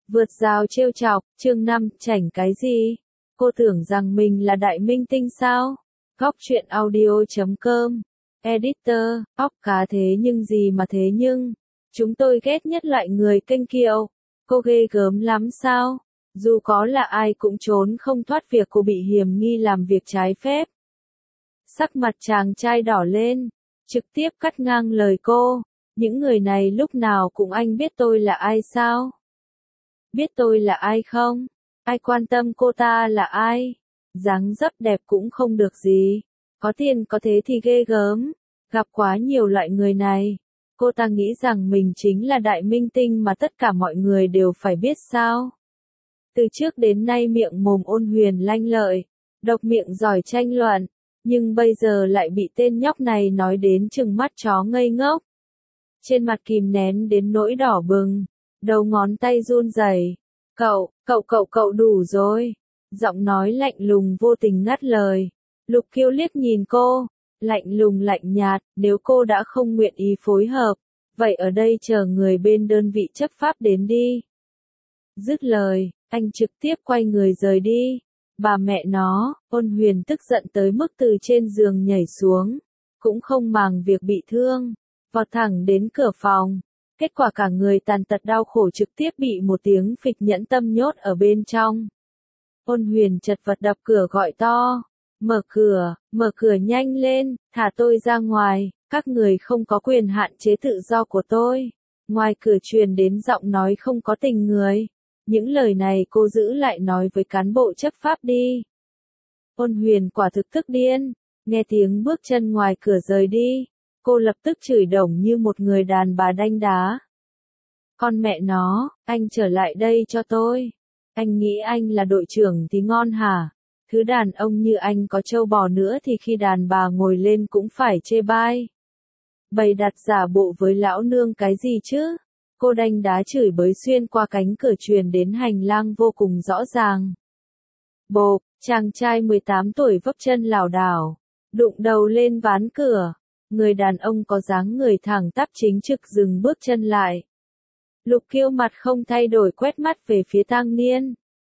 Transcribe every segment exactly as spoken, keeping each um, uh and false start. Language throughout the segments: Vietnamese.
Vượt rào trêu chọc, chương năm, chảnh cái gì? Cô tưởng rằng mình là đại minh tinh sao? Góc truyện audio chấm com. Editor, óc cá thế nhưng gì mà thế nhưng. Chúng tôi ghét nhất loại người kênh kiệu. Cô ghê gớm lắm sao? Dù có là ai cũng trốn không thoát việc cô bị hiềm nghi làm việc trái phép. Sắc mặt chàng trai đỏ lên, trực tiếp cắt ngang lời cô. Những người này lúc nào cũng anh biết tôi là ai sao? Biết tôi là ai không? Ai quan tâm cô ta là ai? Dáng dấp đẹp cũng không được gì. Có tiền có thế thì ghê gớm. Gặp quá nhiều loại người này. Cô ta nghĩ rằng mình chính là đại minh tinh mà tất cả mọi người đều phải biết sao? Từ trước đến nay miệng mồm ôn huyền lanh lợi, độc miệng giỏi tranh luận, nhưng bây giờ lại bị tên nhóc này nói đến trừng mắt chó ngây ngốc. Trên mặt kìm nén đến nỗi đỏ bừng, đầu ngón tay run rẩy. Cậu, cậu cậu cậu đủ rồi. Giọng nói lạnh lùng vô tình ngắt lời. Lục Kiêu liếc nhìn cô, lạnh lùng lạnh nhạt, nếu cô đã không nguyện ý phối hợp, vậy ở đây chờ người bên đơn vị chấp pháp đến đi. Dứt lời, anh trực tiếp quay người rời đi. Bà mẹ nó, ôn huyền tức giận tới mức từ trên giường nhảy xuống, cũng không màng việc bị thương, vọt thẳng đến cửa phòng. Kết quả cả người tàn tật đau khổ trực tiếp bị một tiếng phịch nhẫn tâm nhốt ở bên trong. Ôn huyền chật vật đập cửa gọi to. Mở cửa, mở cửa nhanh lên, thả tôi ra ngoài, các người không có quyền hạn chế tự do của tôi. Ngoài cửa truyền đến giọng nói không có tình người. Những lời này cô giữ lại nói với cán bộ chấp pháp đi. Ôn huyền quả thực tức điên, nghe tiếng bước chân ngoài cửa rời đi. Cô lập tức chửi đồng như một người đàn bà đanh đá. Con mẹ nó, anh trở lại đây cho tôi. Anh nghĩ anh là đội trưởng thì ngon hả? Thứ đàn ông như anh có trâu bò nữa thì khi đàn bà ngồi lên cũng phải chê bai. Bày đặt giả bộ với lão nương cái gì chứ? Cô đanh đá chửi bới xuyên qua cánh cửa truyền đến hành lang vô cùng rõ ràng. Bộp, chàng trai mười tám tuổi vấp chân lảo đảo, đụng đầu lên ván cửa. Người đàn ông có dáng người thẳng tắp chính trực dừng bước chân lại. Lục Kiêu mặt không thay đổi quét mắt về phía Tang Niên.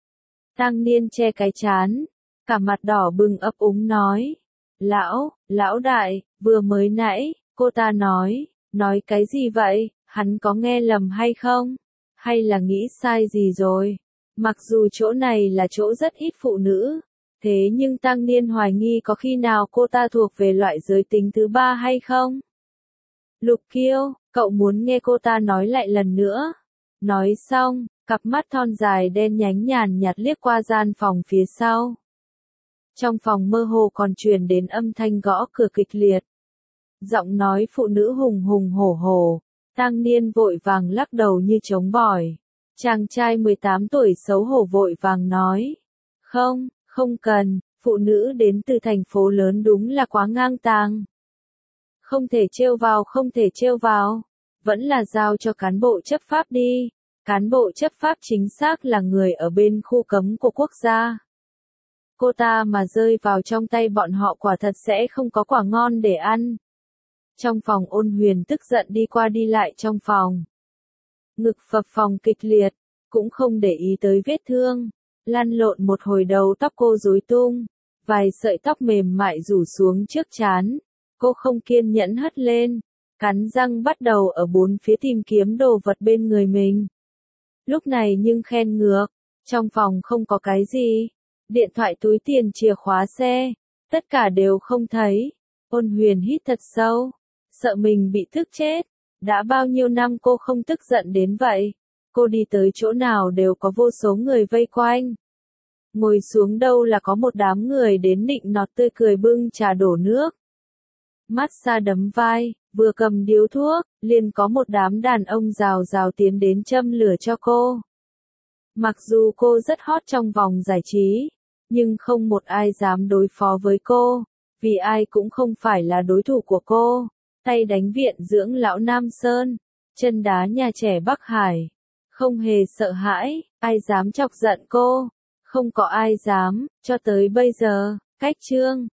Tang Niên che cái trán, cả mặt đỏ bừng ấp úng nói. Lão, lão đại, vừa mới nãy, cô ta nói, nói cái gì vậy, hắn có nghe lầm hay không? Hay là nghĩ sai gì rồi? Mặc dù chỗ này là chỗ rất ít phụ nữ, thế nhưng Tang Niên hoài nghi có khi nào cô ta thuộc về loại giới tính thứ ba hay không? Lục Kiêu, cậu muốn nghe cô ta nói lại lần nữa. Nói xong, cặp mắt thon dài đen nhánh nhàn nhạt liếc qua gian phòng phía sau. Trong phòng mơ hồ còn truyền đến âm thanh gõ cửa kịch liệt. Giọng nói phụ nữ hùng hùng hổ hổ. Tang Niên vội vàng lắc đầu như trống bỏi. Chàng trai mười tám tuổi xấu hổ vội vàng nói. Không, không cần, phụ nữ đến từ thành phố lớn đúng là quá ngang tàng. Không thể trêu vào, không thể trêu vào. Vẫn là giao cho cán bộ chấp pháp đi. Cán bộ chấp pháp chính xác là người ở bên khu cấm của quốc gia. Cô ta mà rơi vào trong tay bọn họ quả thật sẽ không có quả ngon để ăn. Trong phòng ôn huyền tức giận đi qua đi lại trong phòng. Ngực phập phồng kịch liệt, cũng không để ý tới vết thương. Lăn lộn một hồi đầu tóc cô rối tung, vài sợi tóc mềm mại rủ xuống trước trán. Cô không kiên nhẫn hất lên, cắn răng bắt đầu ở bốn phía tìm kiếm đồ vật bên người mình. Lúc này nhưng khen ngược, trong phòng không có cái gì. Điện thoại, túi tiền, chìa khóa xe, tất cả đều không thấy. Ôn huyền hít thật sâu, sợ mình bị tức chết. Đã bao nhiêu năm cô không tức giận đến vậy. Cô đi tới chỗ nào đều có vô số người vây quanh. Ngồi xuống đâu là có một đám người đến nịnh nọt tươi cười bưng trà đổ nước. Massage đấm vai, vừa cầm điếu thuốc, liền có một đám đàn ông rào rào tiến đến châm lửa cho cô. Mặc dù cô rất hot trong vòng giải trí, nhưng không một ai dám đối phó với cô, vì ai cũng không phải là đối thủ của cô. Tay đánh viện dưỡng lão Nam Sơn, chân đá nhà trẻ Bắc Hải. Không hề sợ hãi, ai dám chọc giận cô. Không có ai dám, cho tới bây giờ, cách chương.